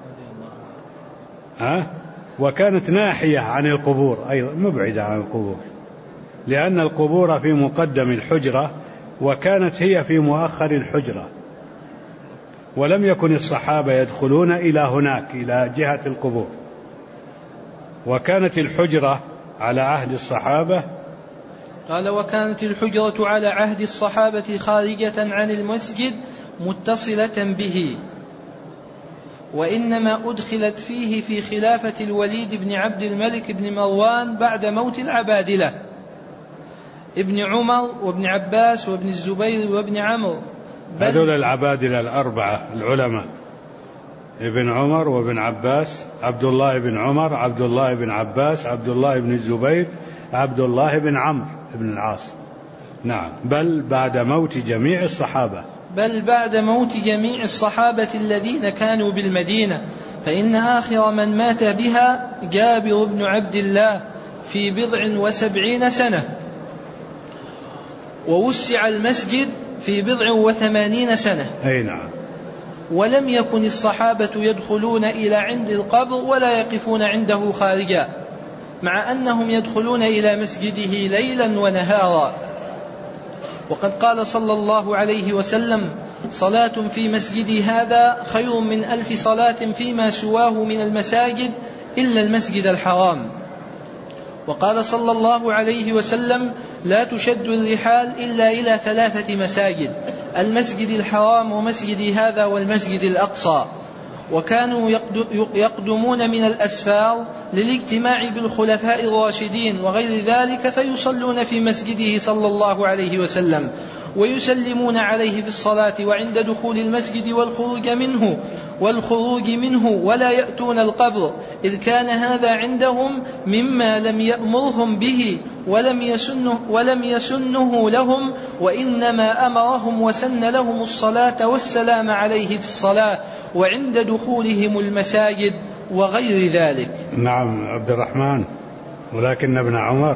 وكانت ناحية عن القبور، أيضا مبعدة عن القبور، لأن القبور في مقدم الحجرة وكانت هي في مؤخر الحجرة، ولم يكن الصحابة يدخلون إلى هناك إلى جهة القبور. وكانت الحجرة على عهد الصحابة، قال وكانت الحجرة على عهد الصحابة خارجة عن المسجد متصلة به، وإنما أدخلت فيه في خلافة الوليد بن عبد الملك بن مروان بعد موت العبادلة ابن عمر وابن عباس وابن الزبير وابن عمرو. هذول العبادلة الأربعة العلماء، ابن عمر وابن عباس، عبد الله بن عمر، عبد الله بن عباس، عبد الله بن الزبير، عبد الله بن عمرو بن العاص. نعم. بل بعد موت جميع الصحابة الذين كانوا بالمدينة، فإن آخر من مات بها جابر بن عبد الله في 70 سنة، ووسع المسجد في 80 سنة. أي نعم. ولم يكن الصحابة يدخلون إلى عند القبر ولا يقفون عنده خارجا، مع أنهم يدخلون إلى مسجده ليلا ونهارا. وقد قال صلى الله عليه وسلم: صلاة في مسجدي هذا خير من 1000 صلاة فيما سواه من المساجد إلا المسجد الحرام. وقال صلى الله عليه وسلم: لا تشد الرحال إلا إلى 3 مساجد: المسجد الحرام ومسجدي هذا والمسجد الأقصى. وكانوا يقدمون من الأسفار للاجتماع بالخلفاء الراشدين وغير ذلك، فيصلون في مسجده صلى الله عليه وسلم، ويسلمون عليه في الصلاة وعند دخول المسجد والخروج منه ولا يأتون القبر، إذ كان هذا عندهم مما لم يأمرهم به ولم يسنه لهم، وإنما أمرهم وسن لهم الصلاة والسلام عليه في الصلاة وعند دخولهم المساجد وغير ذلك. نعم عبد الرحمن. ولكن ابن عمر،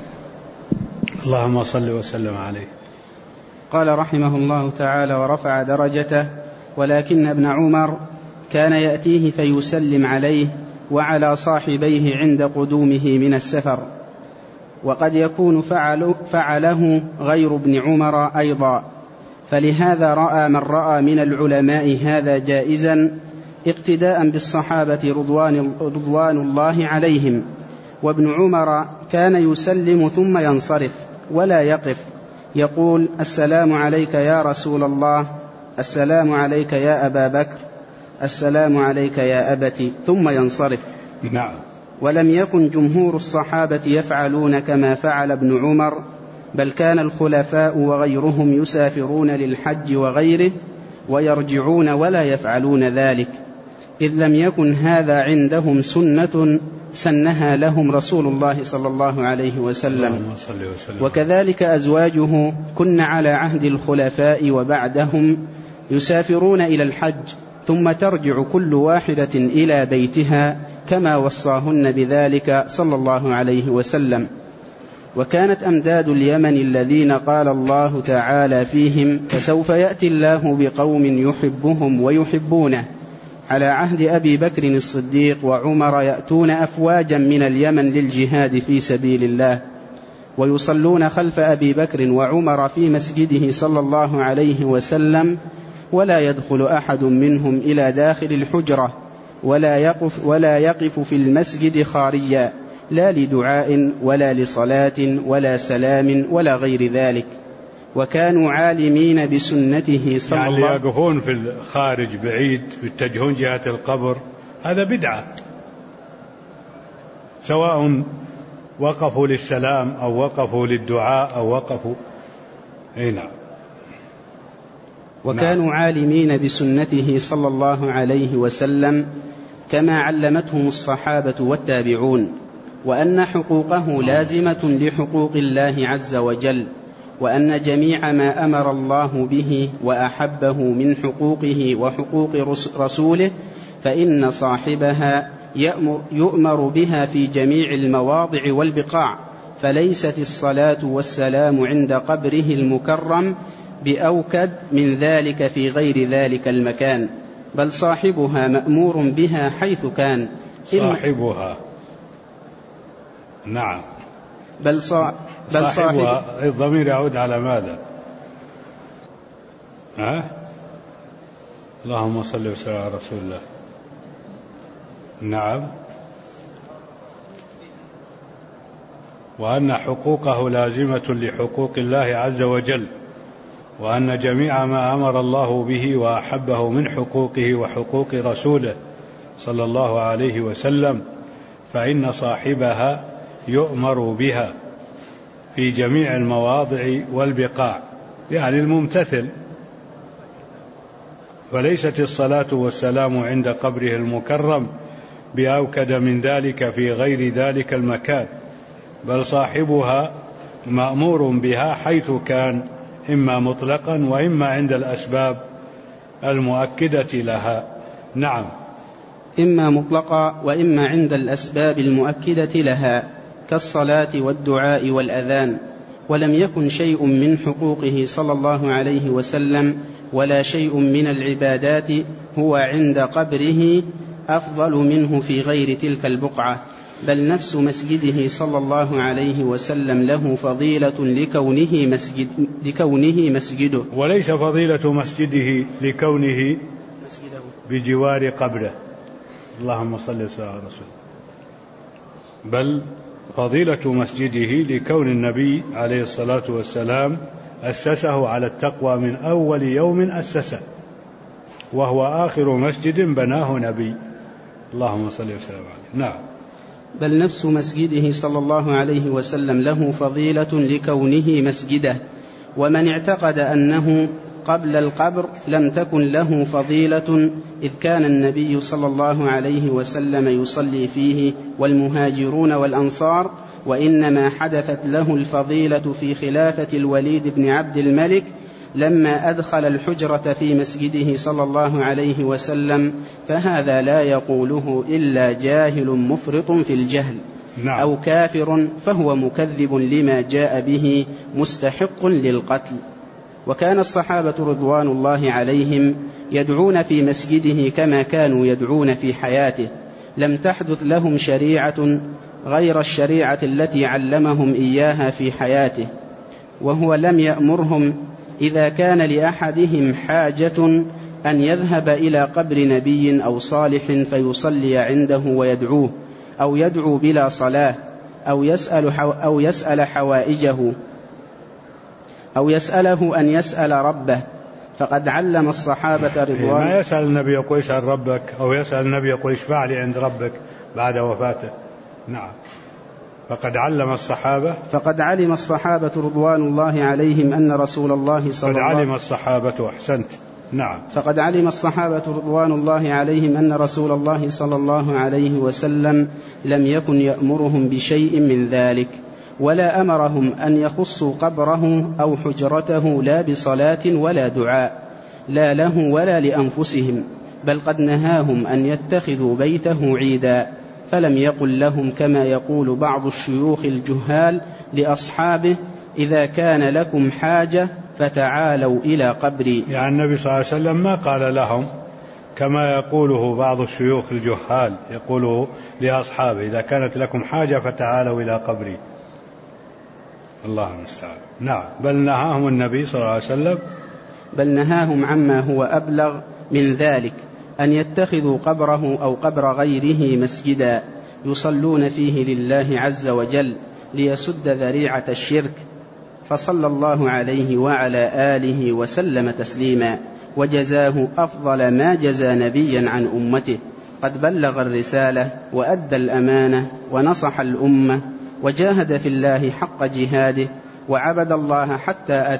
اللهم صل وسلم عليه. قال رحمه الله تعالى: ورفع درجته، ولكن ابن عمر كان يأتيه فيسلم عليه وعلى صاحبيه عند قدومه من السفر، وقد يكون فعله غير ابن عمر أيضا، فلهذا رأى من رأى من العلماء هذا جائزا اقتداء بالصحابة رضوان الله عليهم. وابن عمر كان يسلم ثم ينصرف ولا يقف، يقول: السلام عليك يا رسول الله، السلام عليك يا أبا بكر، السلام عليك يا أبتي، ثم ينصرف. نعم. ولم يكن جمهور الصحابة يفعلون كما فعل ابن عمر، بل كان الخلفاء وغيرهم يسافرون للحج وغيره ويرجعون ولا يفعلون ذلك، إذ لم يكن هذا عندهم سنة سنها لهم رسول الله صلى الله عليه وسلم. وكذلك أزواجه كن على عهد الخلفاء وبعدهم يسافرون إلى الحج ثم ترجع كل واحدة إلى بيتها كما وصاهن بذلك صلى الله عليه وسلم. وكانت أمداد اليمن الذين قال الله تعالى فيهم: فسوف يأتي الله بقوم يحبهم ويحبونه، على عهد أبي بكر الصديق وعمر، يأتون أفواجا من اليمن للجهاد في سبيل الله، ويصلون خلف أبي بكر وعمر في مسجده صلى الله عليه وسلم، ولا يدخل أحد منهم إلى داخل الحجرة، ولا يقف في المسجد خارجا، لا لدعاء ولا لصلاة ولا سلام ولا غير ذلك. وكانوا عالمين بسنته صلى الله عليه وسلم. يعني يقفون في الخارج بعيد يتجهون جهة القبر، هذا بدعة، سواء وقفوا للسلام أو وقفوا للدعاء أو وقفوا. نعم. وكانوا عالمين بسنته صلى الله عليه وسلم كما علمتهم الصحابة والتابعون، وأن حقوقه لازمة لحقوق الله عز وجل، وأن جميع ما أمر الله به وأحبه من حقوقه وحقوق رسوله فإن صاحبها يؤمر بها في جميع المواضع والبقاع، فليست الصلاة والسلام عند قبره المكرم بأوكد من ذلك في غير ذلك المكان، بل صاحبها مأمور بها حيث كان. صاحبها. نعم. بل صاحبها الضمير يعود على ماذا؟ اللهم صل وسلم على رسول الله. نعم. وأن حقوقه لازمة لحقوق الله عز وجل، وأن جميع ما أمر الله به وأحبه من حقوقه وحقوق رسوله صلى الله عليه وسلم فإن صاحبها يؤمر بها في جميع المواضع والبقاع، يعني الممتثل. فليست الصلاة والسلام عند قبره المكرم بأوكد من ذلك في غير ذلك المكان، بل صاحبها مأمور بها حيث كان، إما مطلقا وإما عند الأسباب المؤكدة لها. نعم. إما مطلقا وإما عند الأسباب المؤكدة لها كالصلاة والدعاء والأذان. ولم يكن شيء من حقوقه صلى الله عليه وسلم ولا شيء من العبادات هو عند قبره أفضل منه في غير تلك البقعة، بل نفس مسجده صلى الله عليه وسلم له فضيلة لكونه مسجده، وليس فضيلة مسجده لكونه بجوار قبره. اللهم صل وسلم على رسول، بل فضيلة مسجده لكون النبي عليه الصلاة والسلام أسسه على التقوى من أول يوم أسسه، وهو آخر مسجد بناه نبي. اللهم صل وسلم عليه. نعم. بل نفس مسجده صلى الله عليه وسلم له فضيلة لكونه مسجده، ومن اعتقد أنه قبل القبر لم تكن له فضيلة، إذ كان النبي صلى الله عليه وسلم يصلي فيه والمهاجرون والأنصار، وإنما حدثت له الفضيلة في خلافة الوليد بن عبد الملك لما أدخل الحجرة في مسجده صلى الله عليه وسلم، فهذا لا يقوله إلا جاهل مفرط في الجهل، نعم. أو كافر فهو مكذب لما جاء به مستحق للقتل. وكان الصحابة رضوان الله عليهم يدعون في مسجده كما كانوا يدعون في حياته، لم تحدث لهم شريعة غير الشريعة التي علمهم إياها في حياته، وهو لم يأمرهم إذا كان لأحدهم حاجة أن يذهب إلى قبر نبي أو صالح فيصلي عنده ويدعوه، أو يدعو بلا صلاة، أو يسأل حوائجه، أو يسأله أن يسأل ربه، فقد علم الصحابة رضوان. ما يسأل النبي يقول اسأل ربك، أو يسأل النبي يقول اشفع لي عند ربك بعد وفاته. نعم. فقد علم الصحابة رضوان الله عليهم أن رسول الله صلى الله عليه وسلم. علم الصحابة أحسنت. نعم. فقد علم الصحابة رضوان الله عليهم أن رسول الله صلى الله عليه وسلم لم يكن يأمرهم بشيء من ذلك، ولا أمرهم أن يخصوا قبره أو حجرته لا بصلاة ولا دعاء، لا له ولا لأنفسهم، بل قد نهاهم أن يتخذوا بيته عيدا، فلم يقل لهم كما يقول بعض الشيوخ الجهال لأصحابه: إذا كان لكم حاجة فتعالوا إلى قبري. يعني النبي صلى الله عليه وسلم ما قال لهم كما يقوله بعض الشيوخ الجهال، يقوله لأصحابه: إذا كانت لكم حاجة فتعالوا إلى قبري. الله المستعان. نعم. بل نهاهم النبي صلى الله عليه وسلم، بل نهاهم عما هو أبلغ من ذلك، أن يتخذوا قبره أو قبر غيره مسجدا يصلون فيه لله عز وجل ليسد ذريعة الشرك، فصلى الله عليه وعلى آله وسلم تسليما، وجزاه أفضل ما جزى نبيا عن أمته، قد بلغ الرسالة وأدى الأمانة ونصح الأمة وجاهد في الله حق جهاده، وعبد الله حتى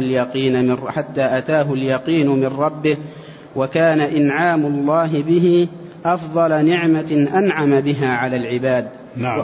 أتاه اليقين من ربه، وكان إنعام الله به أفضل نعمة أنعم بها على العباد. نعم.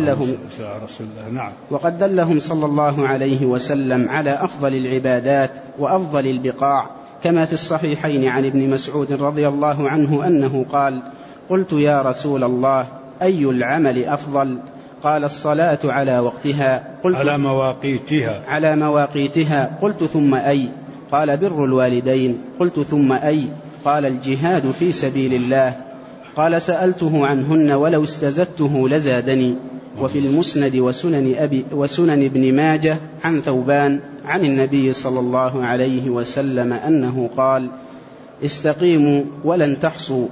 وقد دلهم صلى الله عليه وسلم على أفضل العبادات وأفضل البقاع، كما في الصحيحين عن ابن مسعود رضي الله عنه أنه قال: قلت يا رسول الله أي العمل أفضل؟ قال: الصلاة على وقتها. على مواقيتها. قلت: ثم أي؟ قال: بر الوالدين. قلت: ثم أي؟ قال: الجهاد في سبيل الله. قال: سألته عنهن ولو استزدته لزادني. وفي المسند وسنن ابن ماجه عن ثوبان عن النبي صلى الله عليه وسلم أنه قال: استقيموا ولن تحصوا.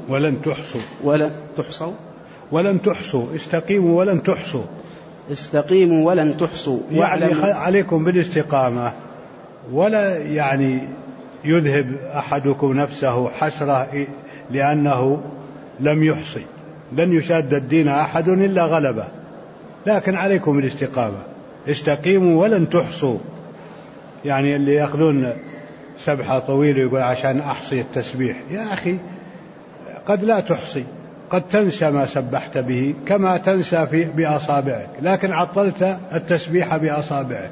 استقيموا ولن تحصوا. يعني عليكم بالاستقامة، ولا يعني يذهب أحدكم نفسه حسرة لأنه لم يحصي. لن يشاد الدين أحد إلا غلبه، لكن عليكم الاستقامة. استقيموا ولن تحصوا. يعني اللي يأخذون سبحة طويلة يقول عشان أحصي التسبيح، يا أخي قد لا تحصي، قد تنسى ما سبحت به كما تنسى بأصابعك، لكن عطلت التسبيح بأصابعك،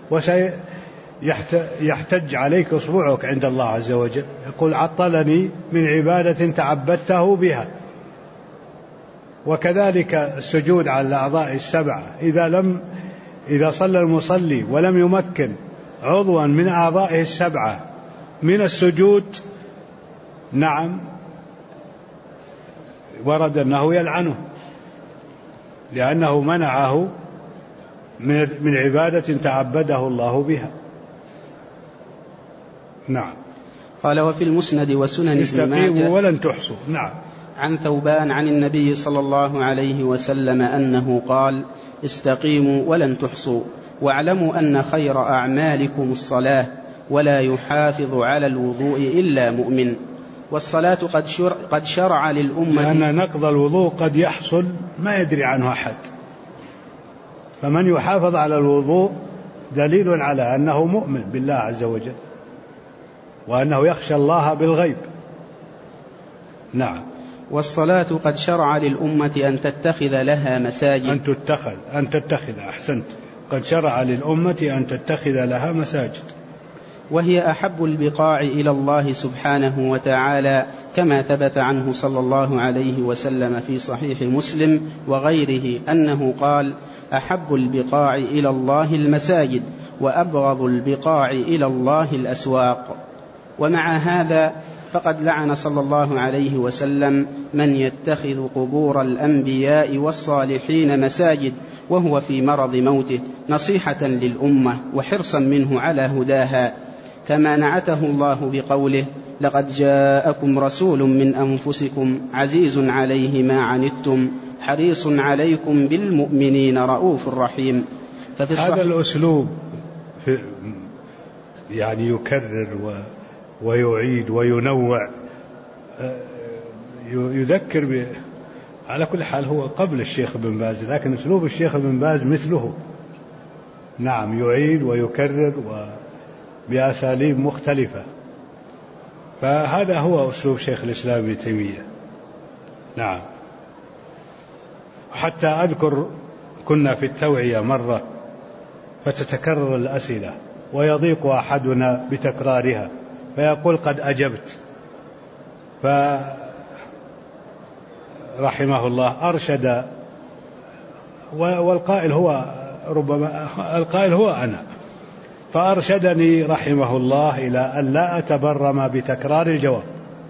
يحتج عليك أصبعك عند الله عز وجل، يقول: عطلني من عبادة تعبدته بها. وكذلك السجود على الأعضاء السبعة، إذا صلى المصلي ولم يمكن عضوا من أعضائه السبعة من السجود، نعم، ورد أنه يلعنه، لأنه منعه من عبادة تعبده الله بها. نعم. قال: وفي المسند وسنن ابن ماجه استقيموا ولن تحصوا. نعم. عن ثوبان عن النبي صلى الله عليه وسلم أنه قال: استقيموا ولن تحصوا، واعلموا أن خير أعمالكم الصلاة، ولا يحافظ على الوضوء إلا مؤمن. والصلاة قد شرع للأمة، لأن نقض الوضوء قد يحصل ما يدري عنه أحد، فمن يحافظ على الوضوء دليل على أنه مؤمن بالله عز وجل، وأنه يخشى الله بالغيب. نعم. والصلاة قد شرع للأمة أن تتخذ لها مساجد. أن تتخذ أحسنت. قد شرع للأمة أن تتخذ لها مساجد. وهي أحب البقاع إلى الله سبحانه وتعالى، كما ثبت عنه صلى الله عليه وسلم في صحيح مسلم وغيره أنه قال: أحب البقاع إلى الله المساجد، وأبغض البقاع إلى الله الأسواق. ومع هذا فقد لعن صلى الله عليه وسلم من يتخذ قبور الأنبياء والصالحين مساجد وهو في مرض موته، نصيحة للأمة وحرصا منه على هداها، كما نعته الله بقوله: لقد جاءكم رسول من أنفسكم عزيز عليه ما عنتم حريص عليكم بالمؤمنين رؤوف رحيم. هذا الأسلوب يعني يكرر ويعيد وينوع، يذكر على كل حال هو قبل الشيخ بن باز، لكن أسلوب الشيخ بن باز مثله، نعم، يعيد ويكرر بأساليب مختلفة. فهذا هو أسلوب شيخ الإسلام ابن تيمية. نعم. حتى أذكر كنا في التوعية مرة فتتكرر الأسئلة ويضيق أحدنا بتكرارها فيقول: قد أجبت. فرحمه الله أرشد، والقائل هو ربما القائل هو أنا، فأرشدني رحمه الله إلى أن لا أتبرم بتكرار الجواب،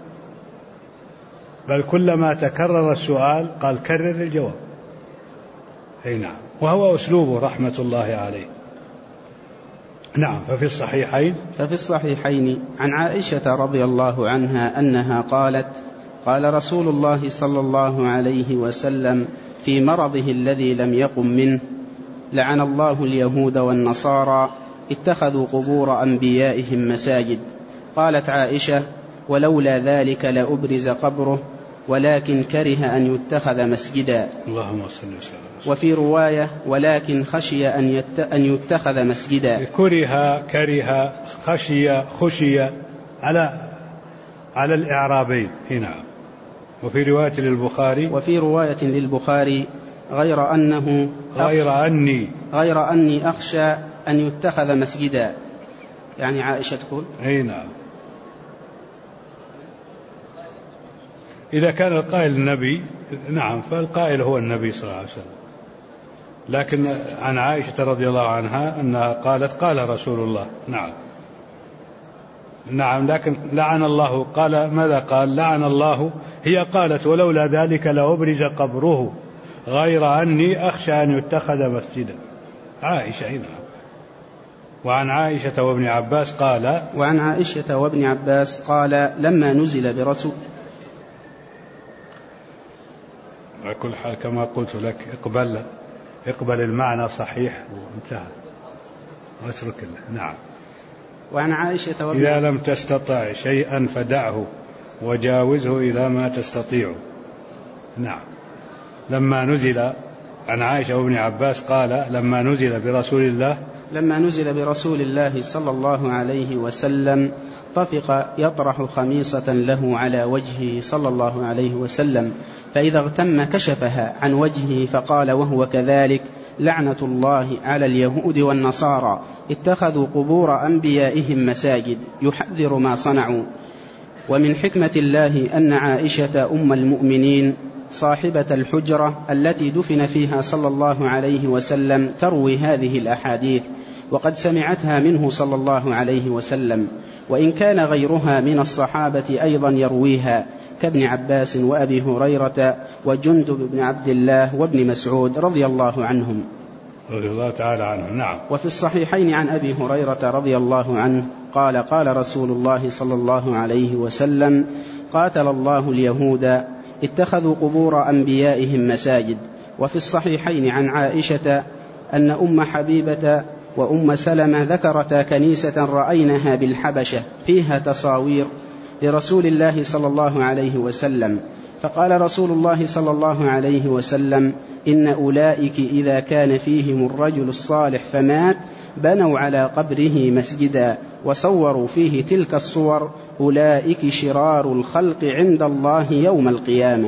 بل كلما تكرر السؤال قال: كرر الجواب. أي نعم، وهو أسلوبه رحمة الله عليه. نعم. ففي الصحيحين عن عائشة رضي الله عنها أنها قالت: قال رسول الله صلى الله عليه وسلم في مرضه الذي لم يقم منه: لعن الله اليهود والنصارى اتخذوا قبور أنبيائهم مساجد. قالت عائشة: ولولا ذلك لأبرز قبره، ولكن كره أن يتخذ مسجدا. اللهم صل وسلم. وفي رواية: ولكن خشي أن يتخذ مسجدا. كره خشي على الإعرابين هنا. وفي رواية للبخاري غير أني أخشى أن يتخذ مسجدا، يعني عائشة تقول. أي نعم. إذا كان القائل النبي، نعم، فالقائل هو النبي صلى الله عليه وسلم. لكن عن عائشة رضي الله عنها أنها قالت: قال رسول الله. نعم، لكن لعن الله، قال ماذا قال؟ لعن الله، هي قالت: ولولا ذلك لأبرز قبره غير أني أخشى أن يتخذ مسجدا. عائشة. نعم. وعن عائشة وابن عباس قال لما نزل برسول. على كل حال كما قلت لك اقبل المعنى صحيح وانتهى واترك له. نعم. وعن عائشة إذا لم تستطع شيئا فدعه وجاوزه إلى ما تستطيع. نعم. لما نزل عن عائشة وابن عباس قال: لما نزل برسول الله صلى الله عليه وسلم طفق يطرح خميصة له على وجهه صلى الله عليه وسلم، فإذا اغتم كشفها عن وجهه فقال وهو كذلك: لعنة الله على اليهود والنصارى اتخذوا قبور أنبيائهم مساجد، يحذر ما صنعوا. ومن حكمة الله أن عائشة أم المؤمنين صاحبة الحجرة التي دفن فيها صلى الله عليه وسلم تروي هذه الأحاديث، وقد سمعتها منه صلى الله عليه وسلم، وإن كان غيرها من الصحابة أيضا يرويها كابن عباس وأبي هريرة وجندب بن عبد الله وابن مسعود رضي الله عنهم. رضي الله تعالى عنهم. نعم. وفي الصحيحين عن أبي هريرة رضي الله عنه قال: قال رسول الله صلى الله عليه وسلم: قاتل الله اليهود اتخذوا قبور أنبيائهم مساجد. وفي الصحيحين عن عائشة أن أم حبيبة وأم سلمة ذكرتا كنيسة رأينها بالحبشة فيها تصاوير لرسول الله صلى الله عليه وسلم، فقال رسول الله صلى الله عليه وسلم: إن أولئك إذا كان فيهم الرجل الصالح فمات بنوا على قبره مسجدا وصوروا فيه تلك الصور، أولئك شرار الخلق عند الله يوم القيامة.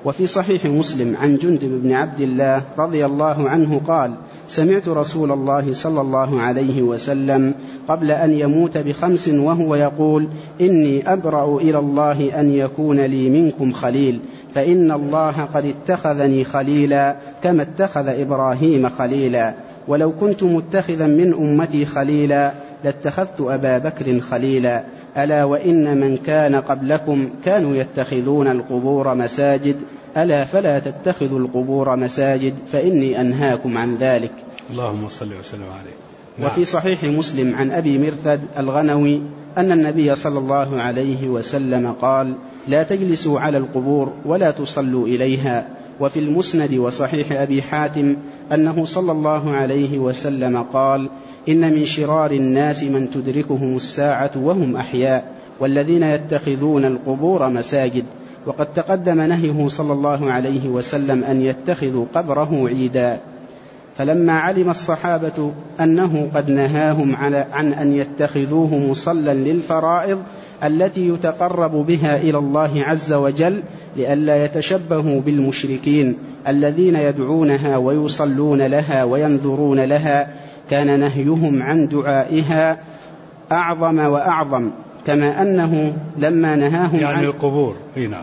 وفي صحيح مسلم عن جندب بن عبد الله رضي الله عنه قال: سمعت رسول الله صلى الله عليه وسلم قبل أن يموت ب5 وهو يقول: إني أبرأ إلى الله أن يكون لي منكم خليل، فإن الله قد اتخذني خليلا كما اتخذ إبراهيم خليلا، ولو كنت متخذا من أمتي خليلا لاتخذت أبا بكر خليلا، ألا وإن من كان قبلكم كانوا يتخذون القبور مساجد، ألا فلا تتخذوا القبور مساجد فإني أنهاكم عن ذلك. اللهم صل وسلم عليه. وفي صحيح مسلم عن أبي مرثد الغنوي أن النبي صلى الله عليه وسلم قال: لا تجلسوا على القبور ولا تصلوا إليها. وفي المسند وصحيح أبي حاتم أنه صلى الله عليه وسلم قال: إن من شرار الناس من تدركهم الساعة وهم أحياء، والذين يتخذون القبور مساجد. وقد تقدم نهيه صلى الله عليه وسلم أن يتخذوا قبره عيدا. فلما علم الصحابة أنه قد نهاهم عن أن يتخذوه مصلى للفرائض التي يتقرب بها إلى الله عز وجل لئلا يتشبهوا بالمشركين الذين يدعونها ويصلون لها وينذرون لها، كان نهيهم عن دعائها أعظم وأعظم، كما أنه لما نهاهم عن القبور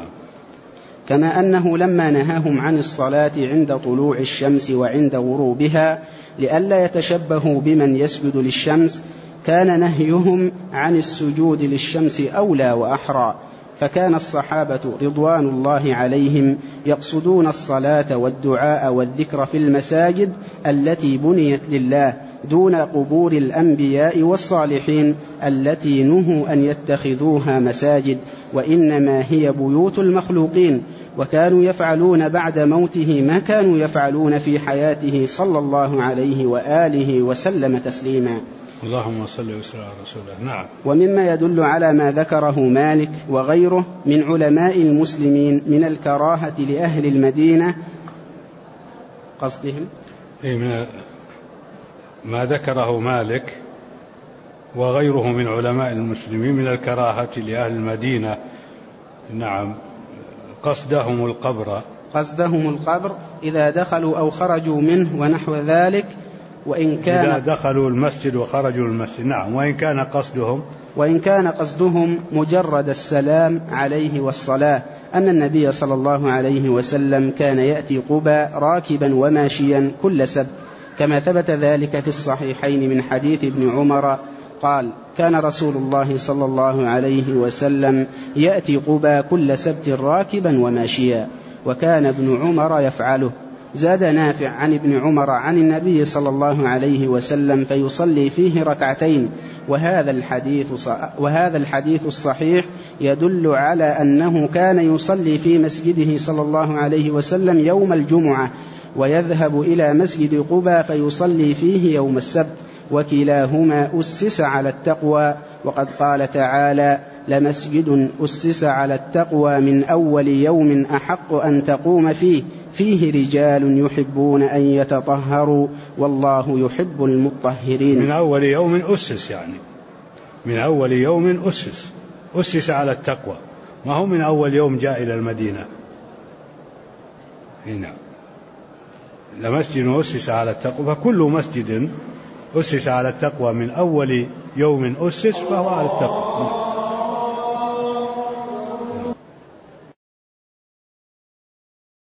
كما أنه لما نهاهم عن الصلاة عند طلوع الشمس وعند غروبها لئلا يتشبهوا بمن يسجد للشمس، كان نهيهم عن السجود للشمس أولى وأحرى. فكان الصحابة رضوان الله عليهم يقصدون الصلاة والدعاء والذكر في المساجد التي بنيت لله دون قبور الأنبياء والصالحين التي نهوا أن يتخذوها مساجد، وإنما هي بيوت المخلوقين. وكانوا يفعلون بعد موته ما كانوا يفعلون في حياته صلى الله عليه وآله وسلم تسليما. اللهم صل وسلم على رسوله. نعم. ومما يدل على ما ذكره مالك وغيره من علماء المسلمين من الكراهة لأهل المدينة قصدهم ما ذكره مالك وغيره من علماء المسلمين من الكراهة لأهل المدينة. نعم. قصدهم القبر إذا دخلوا أو خرجوا منه ونحو ذلك، إذا دخلوا المسجد وخرجوا المسجد. نعم. وإن كان قصدهم مجرد السلام عليه والصلاة، أن النبي صلى الله عليه وسلم كان يأتي قباء راكبا وماشيا كل سبت، كما ثبت ذلك في الصحيحين من حديث ابن عمر قال: كان رسول الله صلى الله عليه وسلم يأتي قباء كل سبت راكبا وماشيا، وكان ابن عمر يفعله. زاد نافع عن ابن عمر عن النبي صلى الله عليه وسلم فيصلي فيه ركعتين. وهذا الحديث الصحيح يدل على أنه كان يصلي في مسجده صلى الله عليه وسلم يوم الجمعة، ويذهب إلى مسجد قباء فيصلي فيه يوم السبت، وكلاهما أسس على التقوى. وقد قال تعالى: لمسجد أسس على التقوى من أول يوم أحق أن تقوم فيه رجال يحبون أن يتطهروا والله يحب المطهرين. من أول يوم أسس، من أول يوم أسس على التقوى، ما هو من أول يوم جاء إلى المدينة. هنا لمسجد أسس على التقوى، فكل مسجد أسس على التقوى من أول يوم أسس فهو على التقوى.